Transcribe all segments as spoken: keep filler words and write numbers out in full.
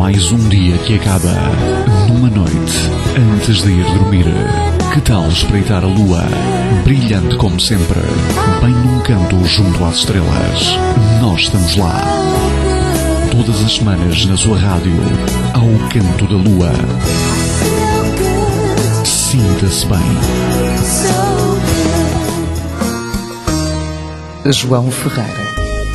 mais um dia que acaba numa noite antes de ir dormir. Que tal espreitar a lua, brilhante como sempre, bem num canto junto às estrelas? Nós estamos lá. Todas as semanas na sua rádio, ao canto da lua. Sinta-se bem. João Ferreira.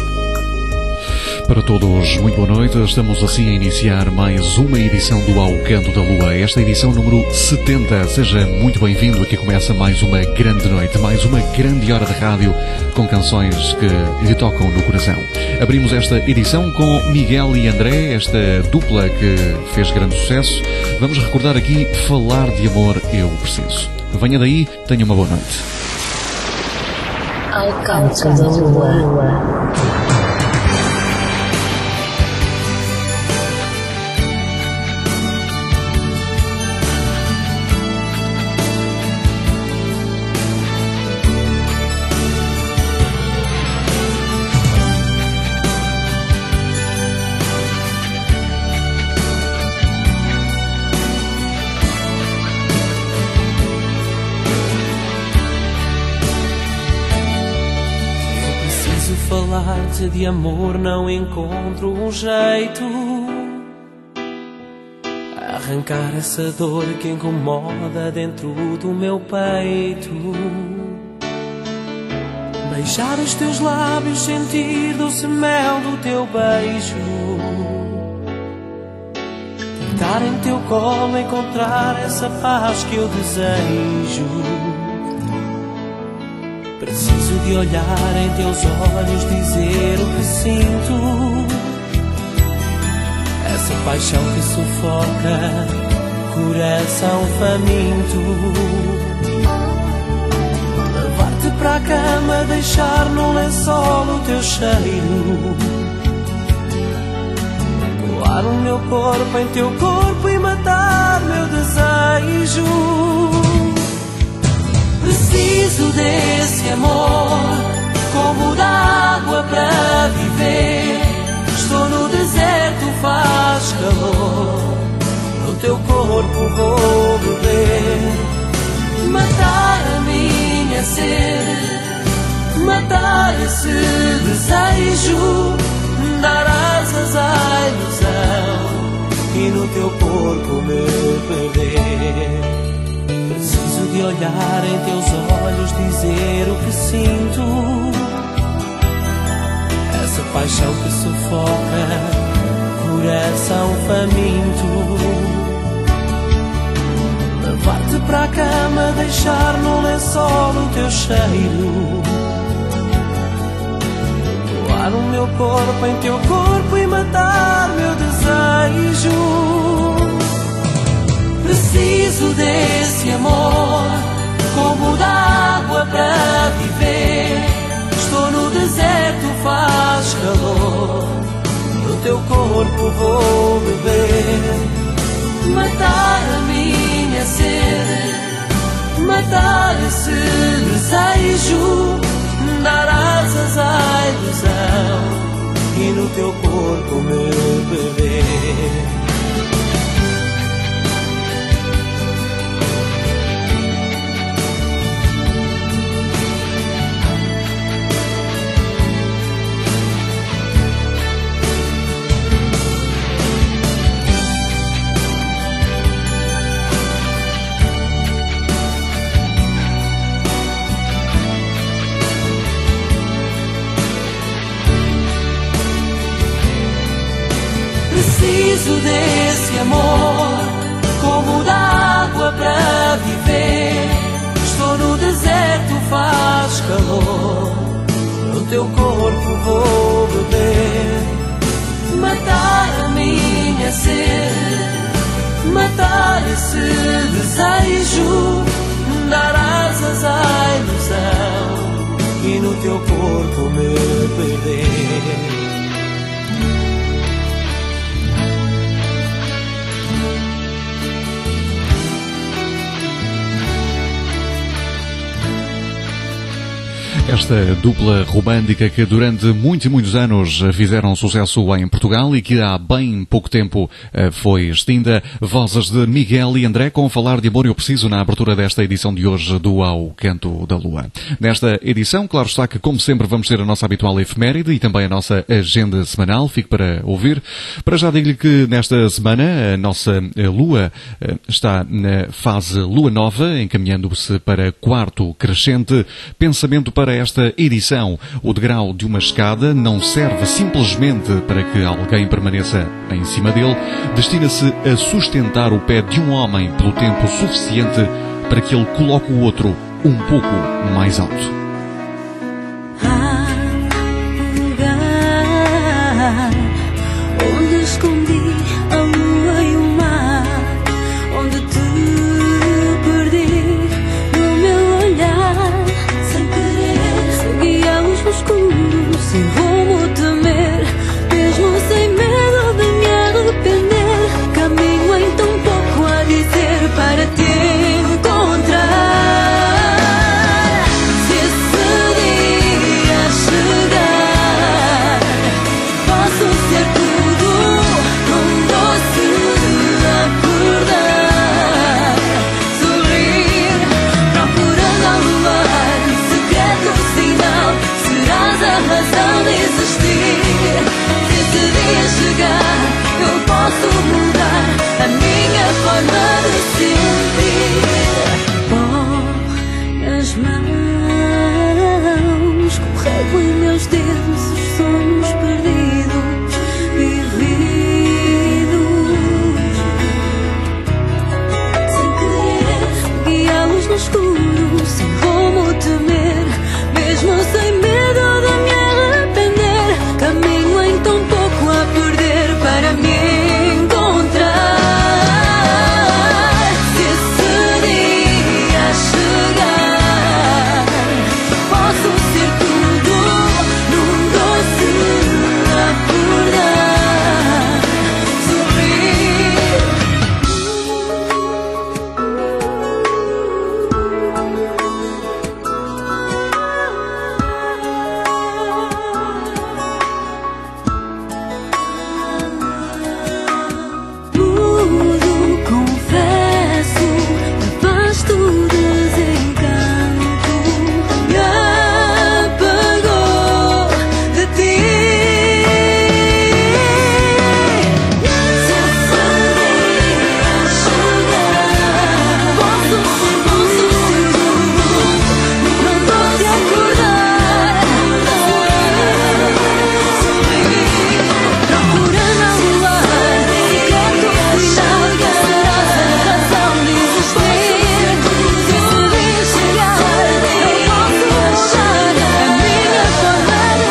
Para todos, muito boa noite. Estamos assim a iniciar mais uma edição do Ao Canto da Lua. Esta edição número setenta. Seja muito bem-vindo. Aqui começa mais uma grande noite, mais uma grande hora de rádio com canções que lhe tocam no coração. Abrimos esta edição com Miguel e André, esta dupla que fez grande sucesso. Vamos recordar aqui Falar de Amor Eu Preciso. Venha daí, tenha uma boa noite. Ao Canto da Lua. Falar-te de amor não encontro um jeito. Arrancar essa dor que incomoda dentro do meu peito. Beijar os teus lábios, sentir doce mel do teu beijo. Deitar em teu colo, encontrar essa paz que eu desejo. Preciso de olhar em teus olhos, dizer o que sinto. Essa paixão que sufoca, coração faminto. Levar-te para a cama, deixar no lençol o teu cheiro. Colar o meu corpo em teu corpo e matar meu desejo. Preciso desse amor, como d'água para viver. Estou no deserto, faz calor, no teu corpo vou beber. Matar a minha sede, matar esse desejo. Dar asas à ilusão e no teu corpo me perder. Preciso de olhar em teus olhos, dizer o que sinto. Essa paixão que sufoca, coração faminto. Levar-te para a cama, deixar no lençol o teu cheiro. Colar o meu corpo em teu corpo e matar meu desejo. Preciso desse amor, como d'água para viver. Estou no deserto, faz calor, no teu corpo vou beber. Matar a minha sede, matar esse desejo. Dar asas à ilusão e no teu corpo me beber. Preciso desse amor, como d'água para viver. Estou no deserto, faz calor, no teu corpo vou beber. Matar a minha sede, matar esse desejo. Dar asas à ilusão e no teu corpo me perder. Esta dupla romântica que durante muitos e muitos anos fizeram sucesso em Portugal e que há bem pouco tempo foi extinta. Vozes de Miguel e André com Falar de Amor Eu Preciso na abertura desta edição de hoje do Ao Canto da Lua. Nesta edição, claro está que, como sempre, vamos ter a nossa habitual efeméride e também a nossa agenda semanal. Fique para ouvir. Para já digo-lhe que nesta semana a nossa Lua está na fase Lua Nova, encaminhando-se para quarto crescente. Pensamento para esta edição: o degrau de uma escada não serve simplesmente para que alguém permaneça em cima dele, destina-se a sustentar o pé de um homem pelo tempo suficiente para que ele coloque o outro um pouco mais alto. Há um lugar onde escondi a lua e o mar, onde te perdi no meu olhar, sem querer, segui a luz no escuro, sem rumo temer, mesmo sem medo de me arrepender. Caminho em tão pouco a dizer para te encontrar. Se esse dia chegar, posso ser tudo num doce acordar, sorrir, procurando ao luar secreto sinal, serás a razão de existir. Se esse dia chegar, eu posso mudar a minha forma de sentir. Pó nas mãos, corrego em meus dedos os sonhos perdidos, vividos, sem querer, guiá-los no escuro, sem rumo temer, mesmo sem medo de me arrepender. Caminho em tão pouco a perder para me encontrar. Se esse dia chegar, posso ser tudo num doce acordar, sorrir. Tudo confesso, abasto desencanto, me apagou de ti. Se esse dia chegar, posso ser tudo num doce acordar, sorrir, procurando ao luar secreto final, serás a razão de existir. Se esse dia chegar, eu posso achar a minha forma de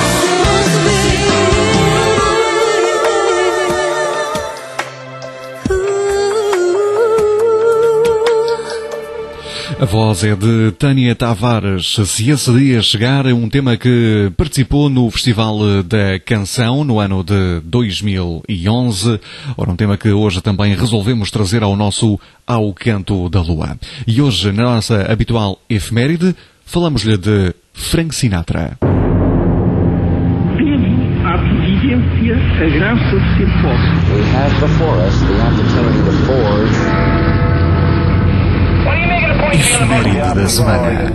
A voz é de Tânia Tavares. Se esse dia chegar, é um tema que participou no Festival da Canção no ano de dois mil e onze. Ora, um tema que hoje também resolvemos trazer ao nosso Ao Canto da Lua. E hoje, na nossa habitual efeméride, falamos-lhe de Frank Sinatra. Teve à providência a graça de ser pobre. We have before us the opportunity to forge Efeméride da semana.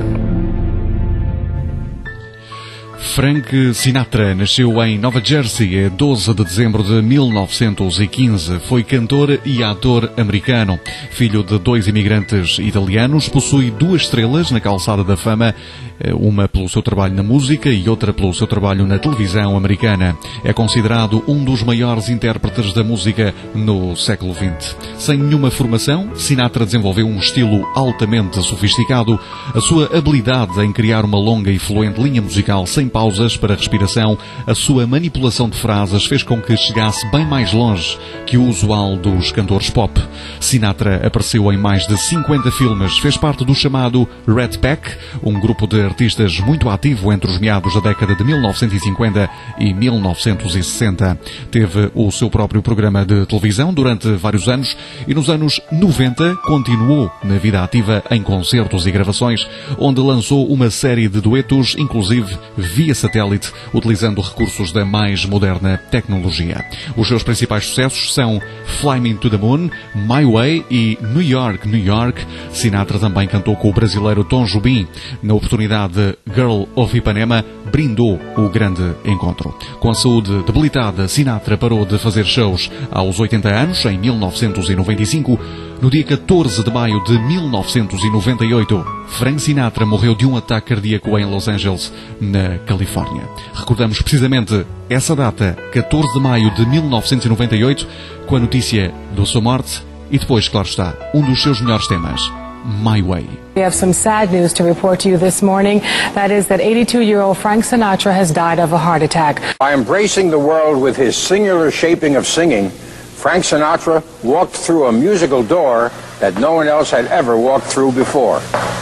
Frank Sinatra nasceu em Nova Jersey a doze de dezembro de mil novecentos e quinze. Foi cantor e ator americano. Filho de dois imigrantes italianos, possui duas estrelas na calçada da fama, uma pelo seu trabalho na música e outra pelo seu trabalho na televisão americana. É considerado um dos maiores intérpretes da música no século vinte. Sem nenhuma formação, Sinatra desenvolveu um estilo altamente sofisticado. A sua habilidade em criar uma longa e fluente linha musical sem pausas pausas para respiração, a sua manipulação de frases fez com que chegasse bem mais longe que o usual dos cantores pop. Sinatra apareceu em mais de cinquenta filmes, fez parte do chamado Rat Pack, um grupo de artistas muito ativo entre os meados da década de mil novecentos e cinquenta e mil novecentos e sessenta. Teve o seu próprio programa de televisão durante vários anos e nos anos noventa continuou na vida ativa em concertos e gravações, onde lançou uma série de duetos, inclusive via satélite, utilizando recursos da mais moderna tecnologia. Os seus principais sucessos são Fly Me to the Moon, My Way e New York, New York. Sinatra também cantou com o brasileiro Tom Jobim. Na oportunidade de Girl of Ipanema, brindou o grande encontro. Com a saúde debilitada, Sinatra parou de fazer shows aos oitenta anos, em mil novecentos e noventa e cinco. No dia catorze de maio de mil novecentos e noventa e oito, Frank Sinatra morreu de um ataque cardíaco em Los Angeles, na Califórnia. Recordamos precisamente essa data, catorze de maio de mil novecentos e noventa e oito, com a notícia da sua morte e depois, claro está, um dos seus melhores temas, My Way. We have some sad news to report to you this morning. That is that eighty-two-year-old Frank Sinatra has died of a heart attack. By embracing the world with his singular shaping of singing, Frank Sinatra walked through a musical door that no one else had ever walked through before.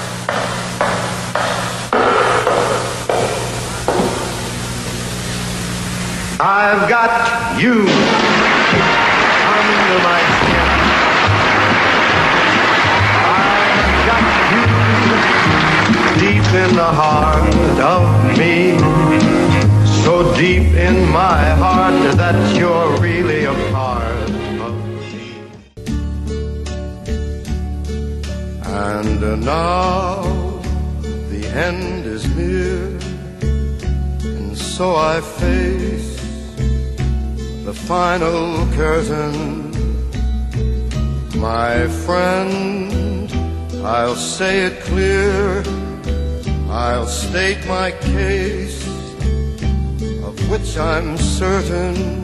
I've got you under my skin. I've got you deep in the heart of me. So deep in my heart that you're really a part of me. And now the end is near, and so I face the final curtain. My friend, I'll say it clear, I'll state my case, which I'm certain.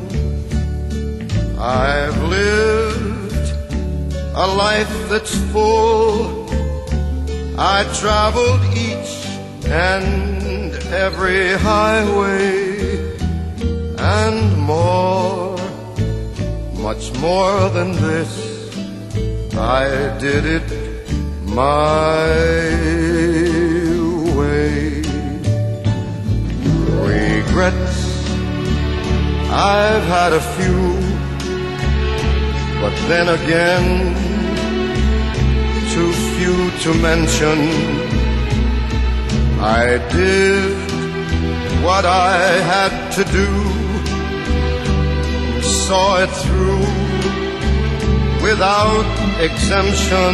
I've lived a life that's full. I traveled each and every highway, and more, much more than this, I did it my way. Regrets, I've had a few, but then again, too few to mention. I did what I had to do, saw it through without exemption.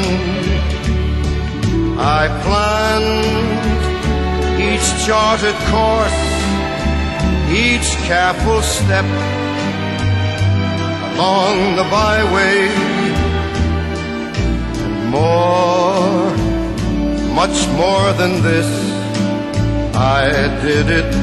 I planned each charted course, each careful step along the byway, and more, much more than this, I did it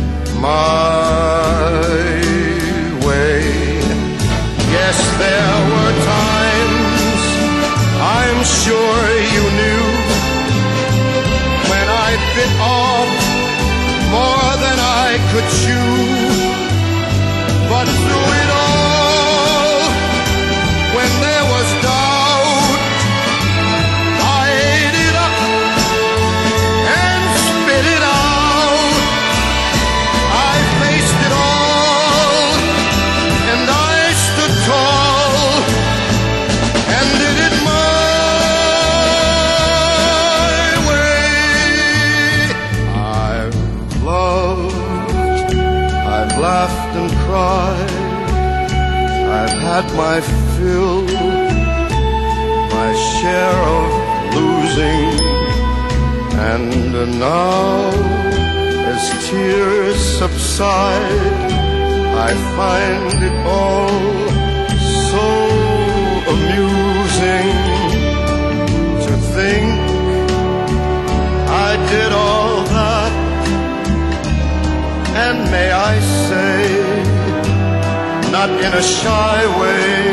my way. Yes, there were times, I'm sure you knew, when I bit off more than I could chew. But through it all, when there was doubt, I ate it up and spit it out. I faced it all, and I stood tall and did it my way. I've loved, I've laughed and cried, I've had my fill, my share of losing, and now as tears subside, I find it all so amusing to think I did all that, and may I say, not in a shy way,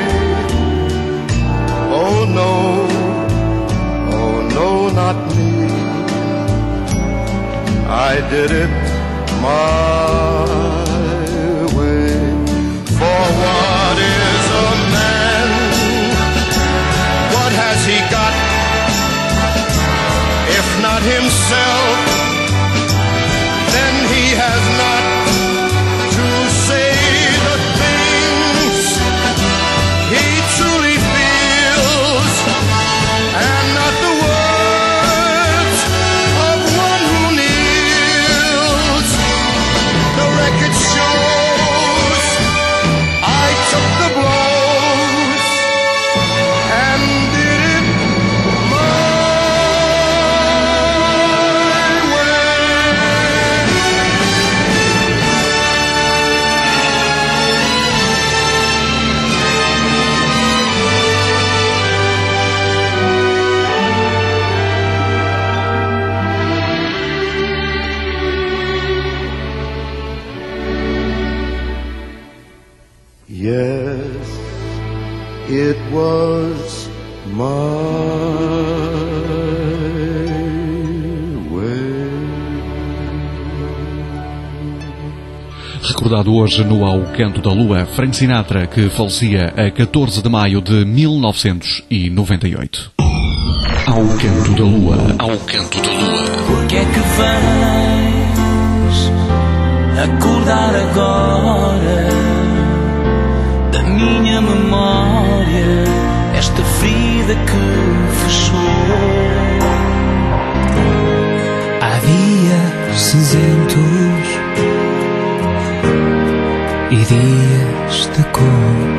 oh no, oh no, not me. I did it my way. For what is a man? What has he got? If not himself, then he has not to say the things he truly feels, and not the words of one who kneels. The record shows I took the blows and did it my Yes, it was my way. Recordado hoje no Ao Canto da Lua, Frank Sinatra, que falecia a catorze de maio de mil novecentos e noventa e oito. Ao Canto da Lua, Ao Canto da Lua. Porque é que vens acordar agora da minha memória esta ferida que fechou? Há dias cinzentos e dias de cor,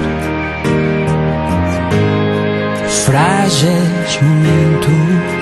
frágeis momentos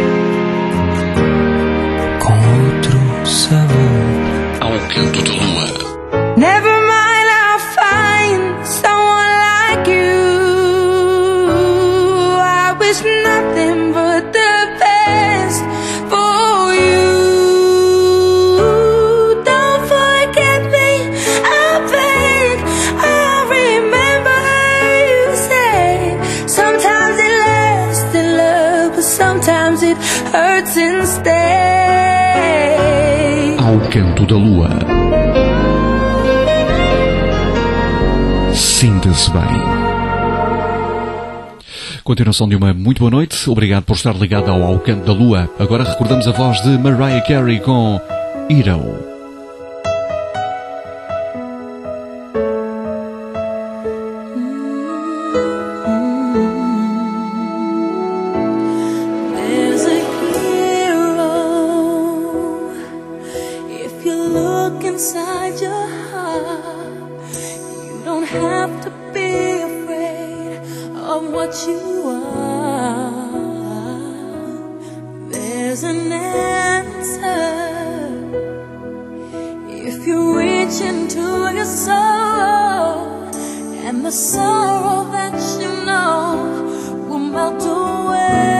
com outro sabor. Ao Canto da Lua. Never mind, I'll find someone like you. I wish nothing but the best for you. Don't forget me, I beg. I remember you say sometimes it lasts in love, but sometimes it hurts instead. Ao Canto da Lua. Sinta-se bem. Continuação de uma muito boa noite. Obrigado por estar ligado ao Ao Canto da Lua. Agora recordamos a voz de Mariah Carey com Hero. There's a hero. If you look inside your heart, you don't have to be afraid of what you are. There's an answer. If you reach into your soul, and the sorrow that you know will melt away.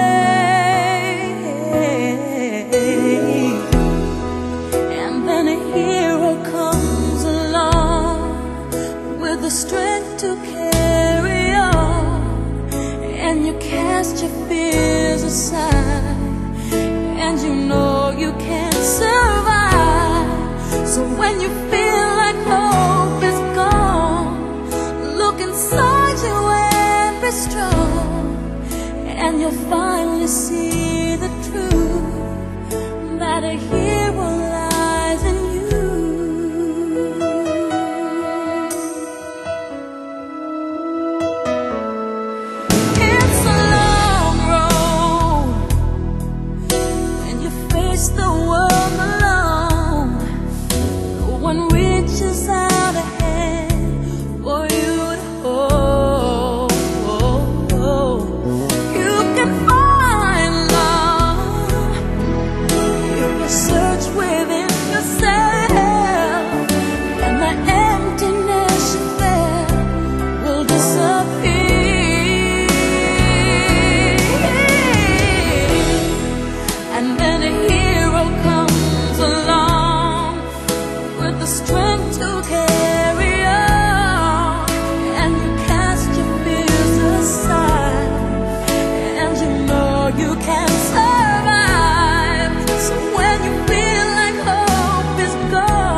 And then a hero comes along with the strength to carry on, and you cast your fears aside, and you know you can't survive. So when you feel like hope is gone, look inside you and be strong, and you'll finally see the truth, that a hero lies in you. It's a long road when you face the world alone. No one reaches out a hand for you to hold. You can find love if you search within yourself, and the emptiness you felt will disappear. And then a hero comes along with the strength to carry on, and you cast your fears aside, and you know you can survive. So when you feel like hope is gone,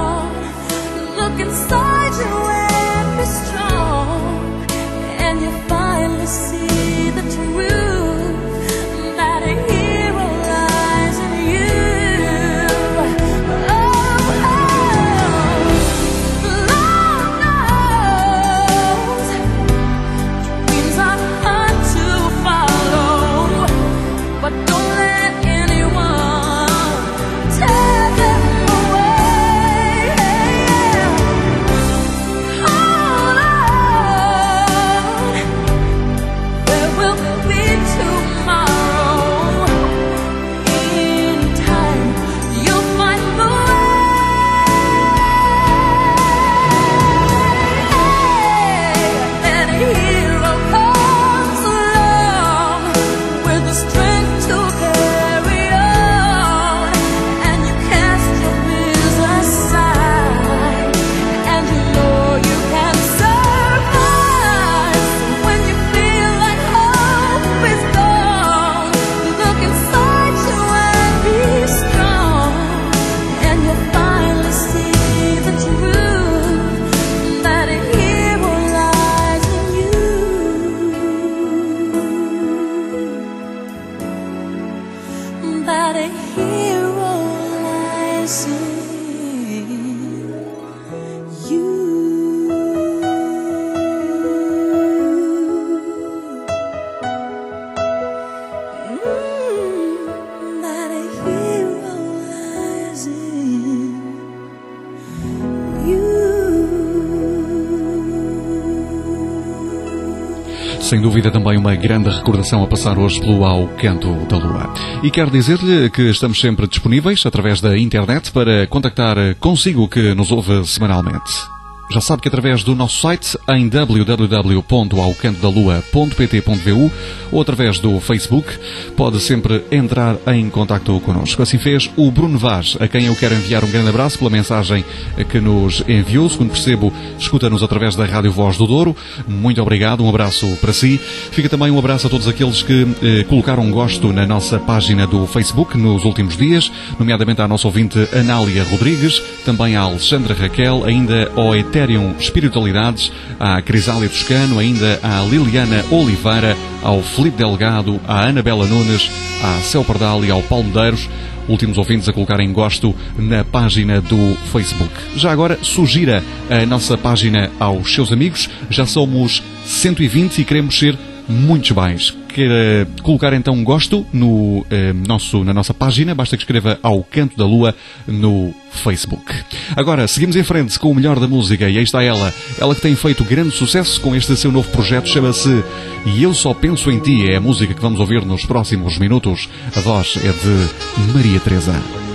Sem dúvida também uma grande recordação a passar hoje pelo Ao Canto da Lua. E quero dizer-lhe que estamos sempre disponíveis através da internet para contactar consigo que nos ouve semanalmente. Já sabe que através do nosso site em w w w ponto ao canto da lua ponto p t ponto v u ou através do Facebook pode sempre entrar em contacto connosco. Assim fez o Bruno Vaz, a quem eu quero enviar um grande abraço pela mensagem que nos enviou. Segundo percebo, escuta-nos através da Rádio Voz do Douro. Muito obrigado, um abraço para si. Fica também um abraço a todos aqueles que eh, colocaram um gosto na nossa página do Facebook nos últimos dias, nomeadamente à nossa ouvinte Anália Rodrigues, também à Alexandra Raquel, ainda ao Ethereum Espiritualidades, à Crisália Toscano, ainda à Liliana Oliveira, ao Filipe Delgado, à Anabela Nunes, à Céu Pardal e ao Paulo Medeiros, últimos ouvintes a colocarem gosto na página do Facebook. Já agora, sugira a nossa página aos seus amigos. Já somos cento e vinte e queremos ser muitos mais. Quer colocar então um gosto no, eh, nosso, na nossa página, basta que escreva Ao Canto da Lua no Facebook. Agora, seguimos em frente com o melhor da música e aí está ela, ela que tem feito grande sucesso com este seu novo projeto, chama-se E Eu Só Penso em Ti, é a música que vamos ouvir nos próximos minutos. A voz é de Maria Teresa.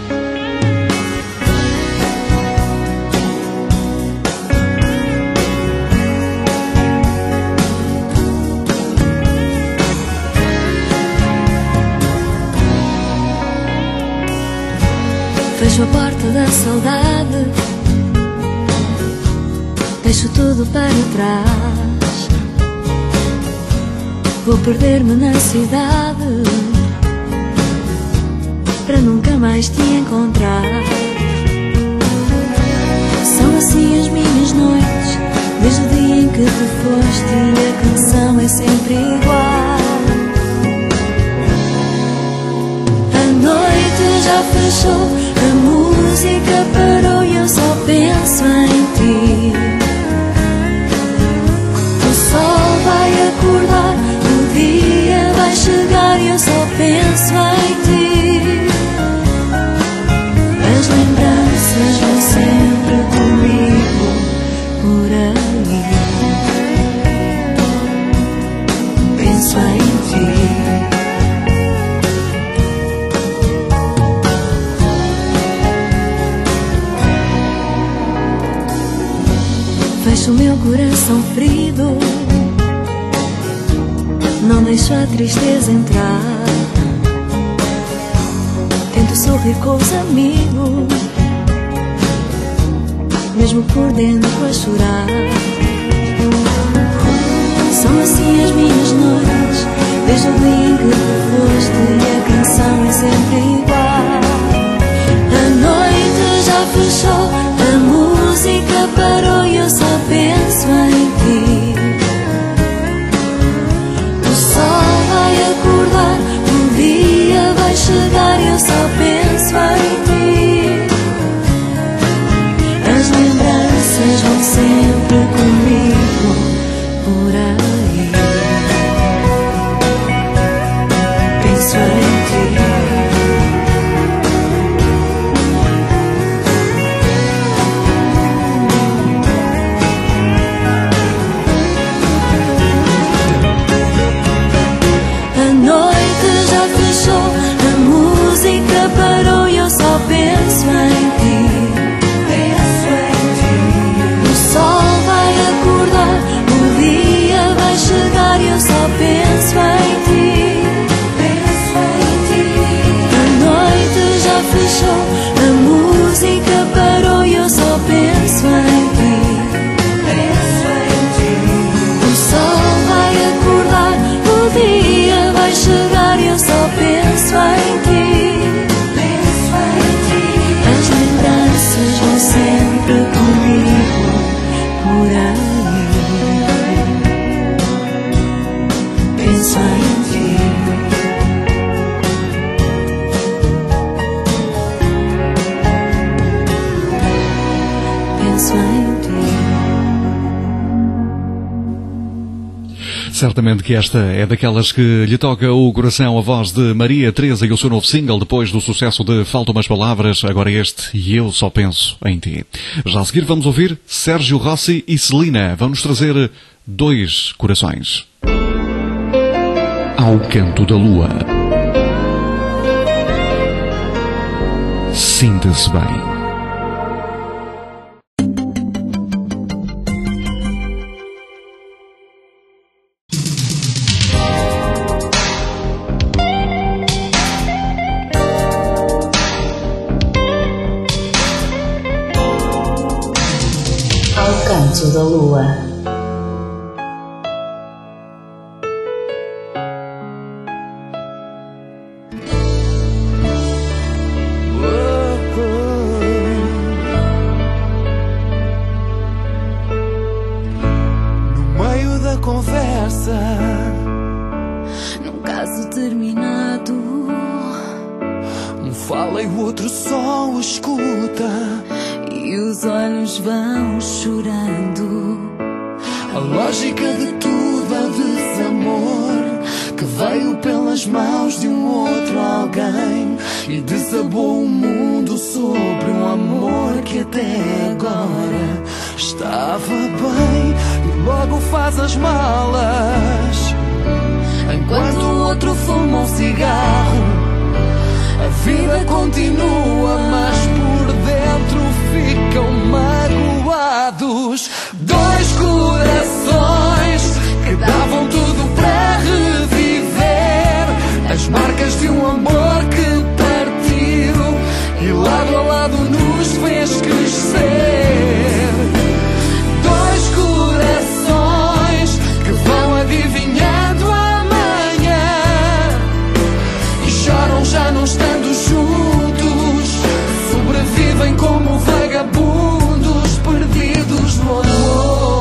Fecho a porta da saudade, deixo tudo para trás. Vou perder-me na cidade para nunca mais te encontrar. São assim as minhas noites, desde o dia em que te foste, e a canção é sempre igual. A noite já fechou, a música parou e eu só penso em ti. O sol vai acordar, o dia vai chegar e eu só penso em ti. As lembranças vão sempre comigo por aí. Penso em ti. Fecho o meu coração ferido, não deixo a tristeza entrar. Tento sorrir com os amigos, mesmo por dentro a chorar. São assim as minhas noites, desde o dia em que te foste, e a canção é sempre igual. A noite já fechou, a música parou e eu só penso em ti. O sol vai acordar, o dia vai chegar e eu só penso em ti. As lembranças vão sempre comigo por aí. Penso em ti. Parou e eu só penso em ti. Penso em ti. O sol vai acordar, o dia vai chegar e eu só penso em ti. Penso em ti. A noite já fechou, a música parou e eu só penso em ti. Penso em ti. O sol vai acordar, o dia vai chegar e eu só penso em ti. As lembranças vão sempre comigo por aí. Penso em ti. Penso em ti. Certamente que esta é daquelas que lhe toca o coração, a voz de Maria Teresa e o seu novo single depois do sucesso de Faltam Umas Palavras, agora este E Eu Só Penso em Ti. Já a seguir vamos ouvir Sérgio Rossi e Celina. Vão-nos trazer Dois Corações. Ao Canto da Lua. Sinta-se bem. Ao Canto da Lua. Desabou o mundo sobre um amor que até agora estava bem, e logo faz as malas enquanto o outro fuma um cigarro. A vida continua, mas por dentro ficam magoados. Dois corações que davam tudo para reviver as marcas de um amor que e lado a lado nos fez crescer. Dois corações que vão adivinhando amanhã e choram já não estando juntos. Sobrevivem como vagabundos perdidos no amor.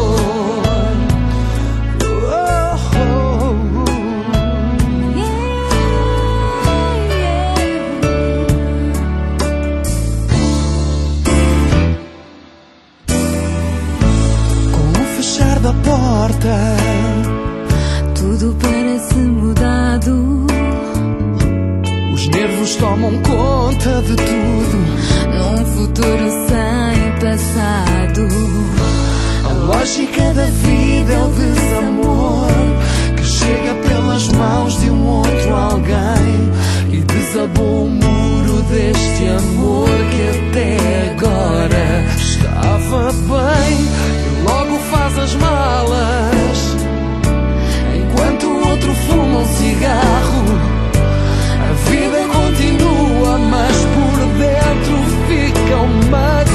Da porta, tudo parece mudado. Os nervos tomam conta de tudo. Num futuro sem passado. A lógica da vida é o desamor que chega pelas mãos de um outro alguém e desabou o muro deste amor que até agora estava bem. Logo faz as malas enquanto o outro fuma um cigarro. A vida continua, mas por dentro ficam magoados.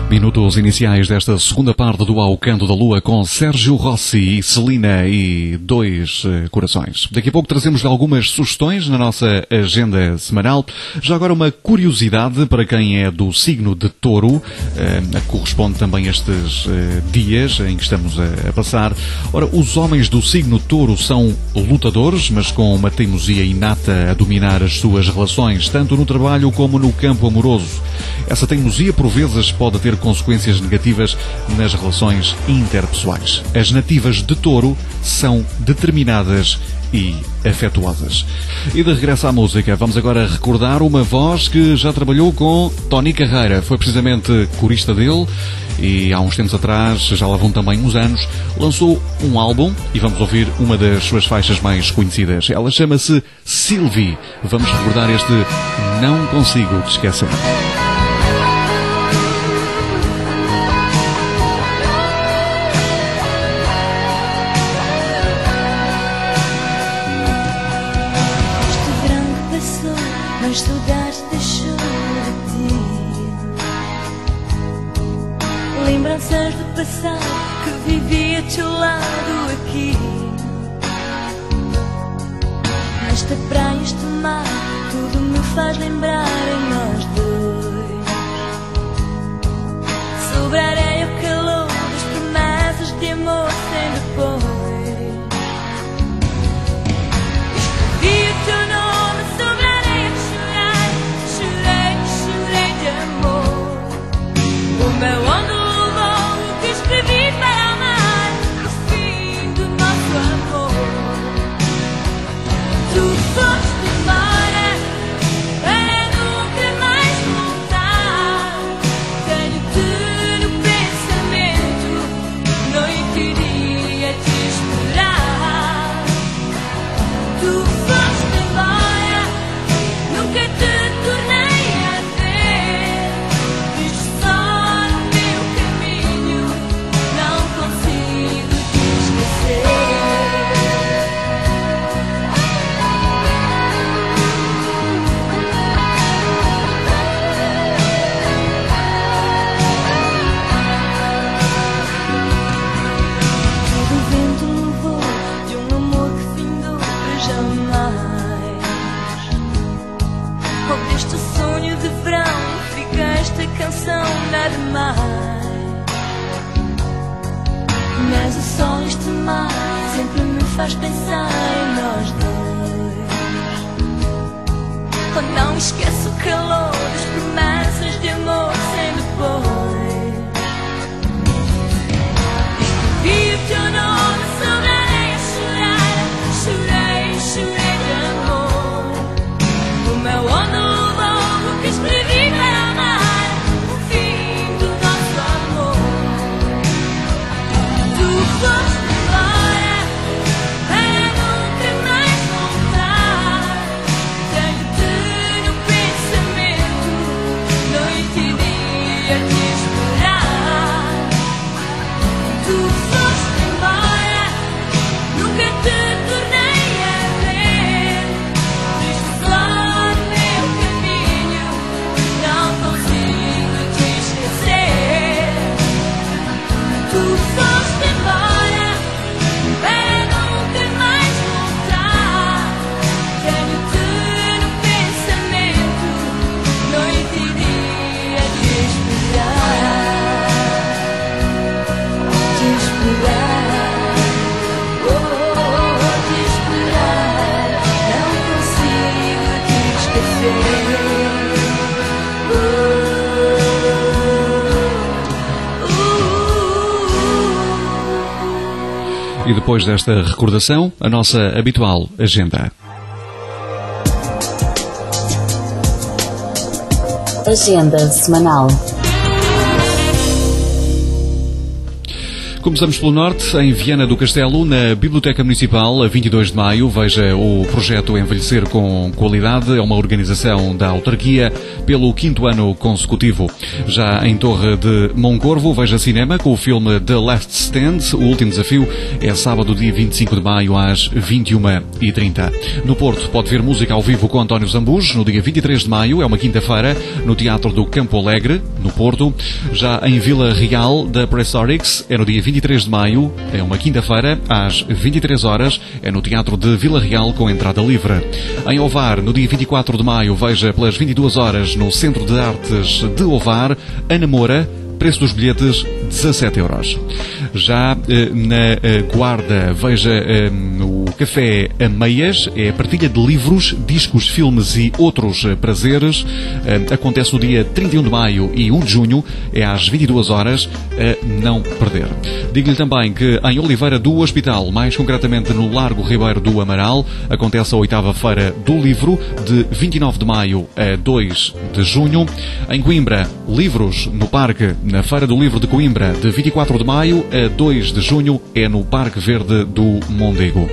Minutos iniciais desta segunda parte do Ao Canto da Lua com Sérgio Rossi e Celina e dois uh, corações. Daqui a pouco trazemos algumas sugestões na nossa agenda semanal. Já agora uma curiosidade para quem é do signo de Touro, uh, corresponde também a estes uh, dias em que estamos a, a passar. Ora, os homens do signo Touro são lutadores, mas com uma teimosia inata a dominar as suas relações, tanto no trabalho como no campo amoroso. Essa teimosia, por vezes, pode ter consequências negativas nas relações interpessoais. As nativas de Touro são determinadas e afetuosas. E de regresso à música, vamos agora recordar uma voz que já trabalhou com Tony Carreira. Foi precisamente corista dele e há uns tempos atrás, já lá vão também uns anos, lançou um álbum e vamos ouvir uma das suas faixas mais conhecidas. Ela chama-se Sylvie. Vamos recordar este Não Consigo Te Esquecer. Mas saudades deixou de ti. Lembranças do passado que vivi a teu lado aqui. Nesta praia, este mar, tudo me faz lembrar em nós dois. Sobre a areia o calor das promessas de amor sem depois. Escrevi o teu nome sobre a areia de chorar. Chorei, chorei de amor. O meu ombro levou o que escrevi para amar. O fim do nosso amor. Tu foste embora para nunca mais voltar. Tenho-te no pensamento, noite e dia te esperar. Tu foste embora, nunca te tornei a ver. Vives só no meu caminho, não consigo te esquecer. Todo o vento levou de um amor que findou para jamais. Oh, deste sonho de verão fica esta canção, nada mais. Mas o sol, este mar, sempre me faz pensar em nós dois. Oh, não esqueço o calor das promessas de amor sem depois. Escrevi o teu nome sobre a areia a chorar. Chorei, chorei de amor. O meu ombro levou o que escrevi para amar. O fim do nosso amor. Tu foste embora para nunca mais voltar. Tenho-te no pensamento, noite e dia te esperar. Tu foste embora, nunca te tornei a ver. Vives só no meu caminho, não consigo te esquecer. Tu foste embora para nunca mais voltar. Tenho-te no pensamento, noite e dia te esperar. Te esperar, oh, te esperar. Não consigo te esquecer. E depois desta recordação, a nossa habitual agenda. Agenda semanal. Começamos pelo norte, em Viana do Castelo, na Biblioteca Municipal, a vinte e dois de maio. Veja o projeto Envelhecer com Qualidade. É uma organização da autarquia pelo quinto ano consecutivo. Já em Torre de Moncorvo, veja cinema com o filme The Last Stand. O Último Desafio é sábado, dia vinte e cinco de maio, às vinte e uma e trinta. No Porto, pode ver música ao vivo com António Zambujo, no dia vinte e três de maio, é uma quinta-feira, no Teatro do Campo Alegre, no Porto. Já em Vila Real, da Pressorics, é no dia vinte e três de maio, é uma quinta-feira, às vinte e três horas, é no Teatro de Vila Real com entrada livre. Em Ovar, no dia vinte e quatro de maio, veja pelas vinte e duas horas no Centro de Artes de Ovar, Ana Moura, preço dos bilhetes dezassete euros. Já eh, na eh, Guarda, veja eh, o Café a Meias, é a partilha de livros, discos, filmes e outros eh, prazeres. Eh, acontece no dia trinta e um de maio e um de junho, é às vinte e duas horas, a não perder. Digo-lhe também que em Oliveira do Hospital, mais concretamente no Largo Ribeiro do Amaral, acontece a oitava Feira do Livro, de vinte e nove de maio a dois de junho. Em Coimbra, livros no Parque, na Feira do Livro de Coimbra, de vinte e quatro de maio a dois de junho, é no Parque Verde do Mondego.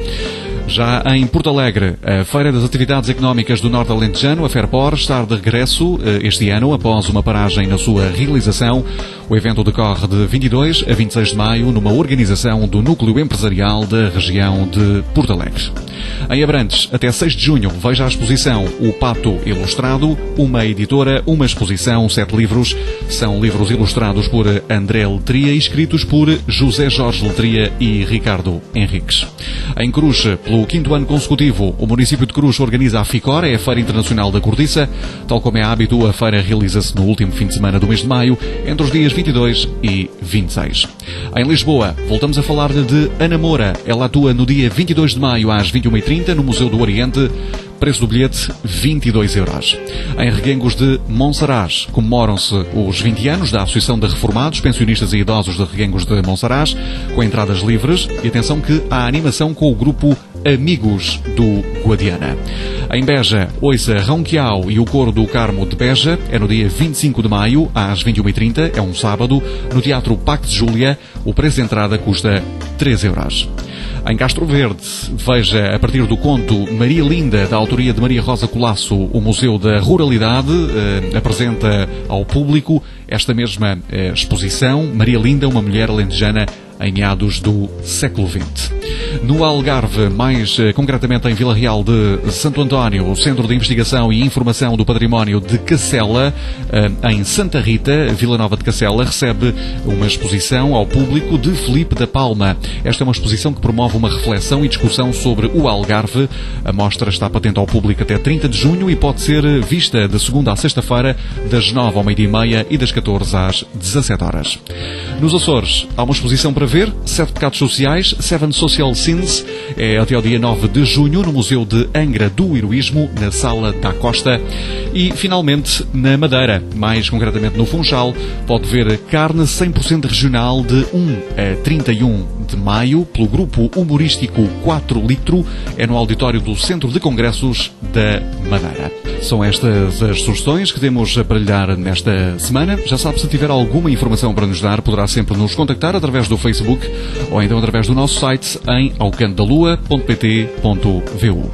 Já em Porto Alegre, a Feira das Atividades Económicas do Norte Alentejano, a FERPOR, está de regresso este ano, após uma paragem na sua realização. O evento decorre de vinte e dois a vinte e seis de maio, numa organização do Núcleo Empresarial da região de Porto Alegre. Em Abrantes, até seis de junho, veja a exposição O Pato Ilustrado, uma editora, uma exposição, sete livros. São livros ilustrados por André Letria e escritos por José Jorge Letria e Ricardo Henriques. Em Cruz, pelo quinto ano consecutivo, o município de Cruz organiza a FICOR, é a Feira Internacional da Cortiça. Tal como é hábito, a feira realiza-se no último fim de semana do mês de maio, entre os dias vinte e dois e vinte e seis. Em Lisboa, voltamos a falar-lhe de Ana Moura. Ela atua no dia vinte e dois de maio às vinte e uma e trinta no Museu do Oriente. Preço do bilhete, vinte e dois euros. Em Reguengos de Monsaraz, comemoram-se os vinte anos da Associação de Reformados, Pensionistas e Idosos de Reguengos de Monsaraz, com entradas livres. E atenção que há animação com o grupo Amigos do Guadiana. Em Beja, ouça Ronquial e o Coro do Carmo de Beja. É no dia vinte e cinco de maio, às vinte e uma e trinta, é um sábado, no Teatro Pax Júlia. O preço de entrada custa três euros. Em Castro Verde, veja a partir do conto Maria Linda, da autoria de Maria Rosa Colasso, o Museu da Ruralidade eh, apresenta ao público esta mesma eh, exposição, Maria Linda, uma mulher alentejana em meados do século vinte. No Algarve, mais eh, concretamente em Vila Real de Santo António, o Centro de Investigação e Informação do Património de Cacela, eh, em Santa Rita, Vila Nova de Cacela, recebe uma exposição ao público de Felipe da Palma. Esta é uma exposição que promove uma reflexão e discussão sobre o Algarve. A mostra está patente ao público até trinta de junho e pode ser vista de segunda à sexta-feira, das nove ao meio-dia e meia e das catorze às dezassete horas. Nos Açores, há uma exposição para ver, Sete Pecados Sociais, Seven Social Sins, é até ao dia nove de junho, no Museu de Angra do Heroísmo, na Sala da Costa. E, finalmente, na Madeira, mais concretamente no Funchal, pode ver Carne cem por cento regional de um a trinta e um de maio, pelo grupo humorístico quatro litro, é no auditório do Centro de Congressos da Madeira. São estas as sugestões que temos para lhe dar nesta semana. Já sabe, se tiver alguma informação para nos dar, poderá sempre nos contactar através do Facebook ou então através do nosso site em aucantodalua ponto pt ponto vu.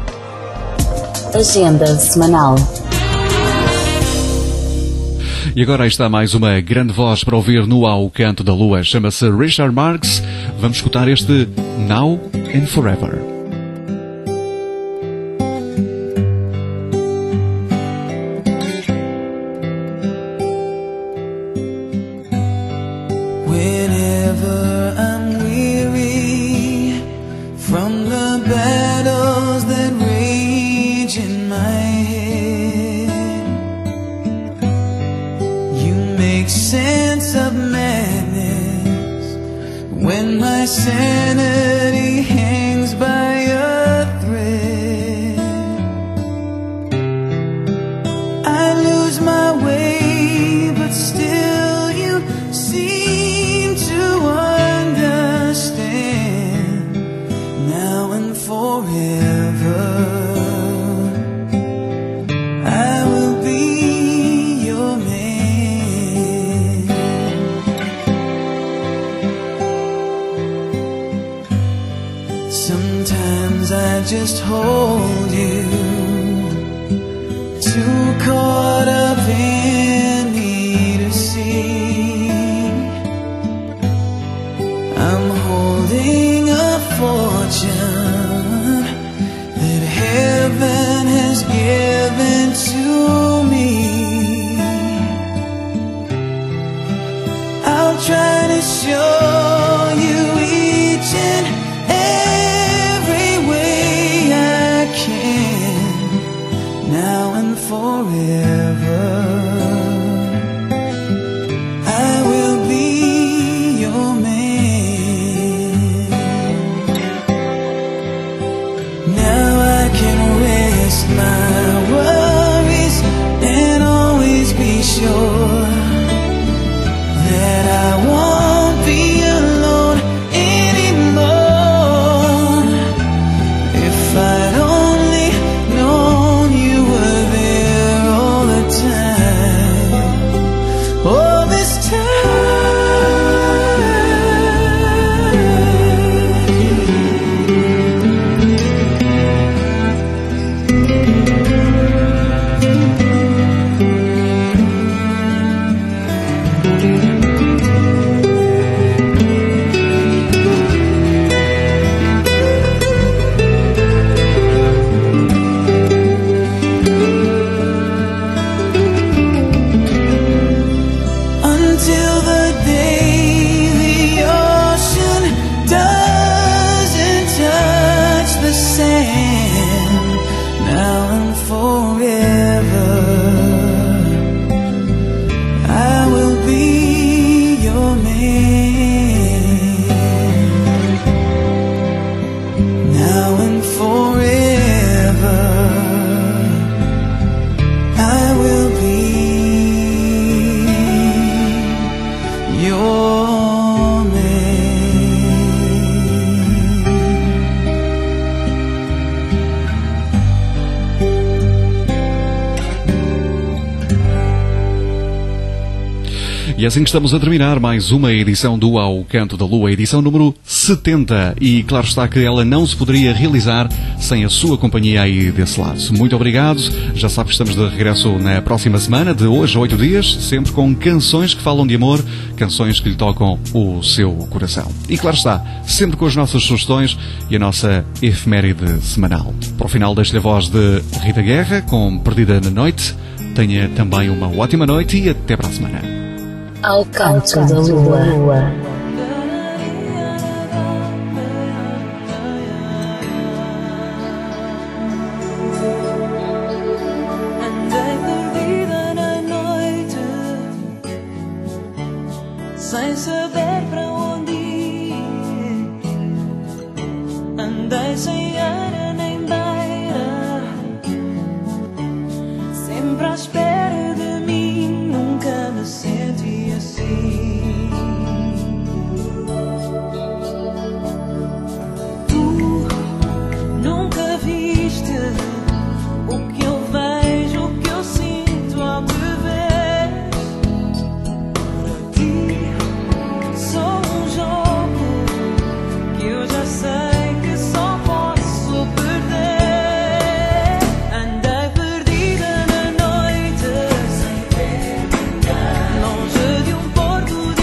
Agenda semanal. E agora aí está mais uma grande voz para ouvir no Ao Canto da Lua. Chama-se Richard Marx. Vamos escutar este Now and Forever. Whenever I'm weary from the battles that rage in my head, you make sense of madness when my sanity hangs by a thread. I lose my way, but still you seem to understand. Now and forever, I will be your man. can't just hold you. Too caught up in me to see. I'm holding a fortune that heaven has given to me. I'll try to show you each and every way I can, now and forever. I will be your man. Now I can rest my worries and always be sure that I won't be alone anymore. If I'd only known you were there all the time, all this until the day the ocean doesn't touch the sand, now and forever. I will be your man, now and forever. I will be your man. E assim que estamos a terminar mais uma edição do Ao Canto da Lua, edição número setenta. E claro está que ela não se poderia realizar sem a sua companhia aí desse lado. Muito obrigado. Já sabe que estamos de regresso na próxima semana, de hoje a oito dias, sempre com canções que falam de amor, canções que lhe tocam o seu coração. E claro está, sempre com as nossas sugestões e a nossa efeméride semanal. Para o final desta voz de Rita Guerra, com Perdida na Noite. Tenha também uma ótima noite e até para a semana. Ao Canto da Lua. Andei perdida na noite, sem saber para onde ir. Andei sem ara nem beira, sempre à espera de mim, nunca me senti assim. Tu nunca viste o que eu vejo, o que eu sinto ao te ver. Para ti sou um jogo que eu já sei que só posso perder. Andei perdida na noite, sem ter longe de um porto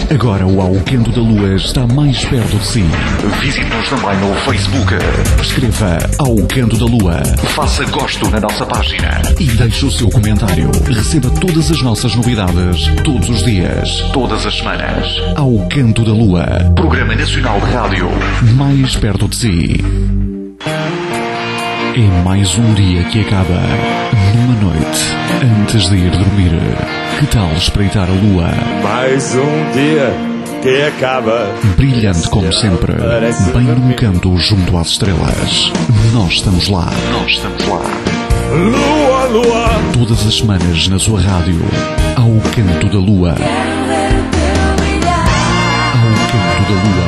Agora o Alcanto da Lua está mais perto de si. Visite-nos também no Facebook. Escreva Alcanto da Lua. Faça gosto na nossa página. E deixe o seu comentário. Receba todas as nossas novidades, todos os dias, todas as semanas. Alcanto da Lua. Programa Nacional de Rádio. Mais perto de si. É mais um dia que acaba. Numa noite, antes de ir dormir. Que tal espreitar a lua? Mais um dia que acaba. Brilhante como sempre. Bem num canto junto às estrelas. Nós estamos lá. Nós estamos lá. Lua, lua. Todas as semanas na sua rádio. Ao Canto da Lua. Ao Canto da Lua.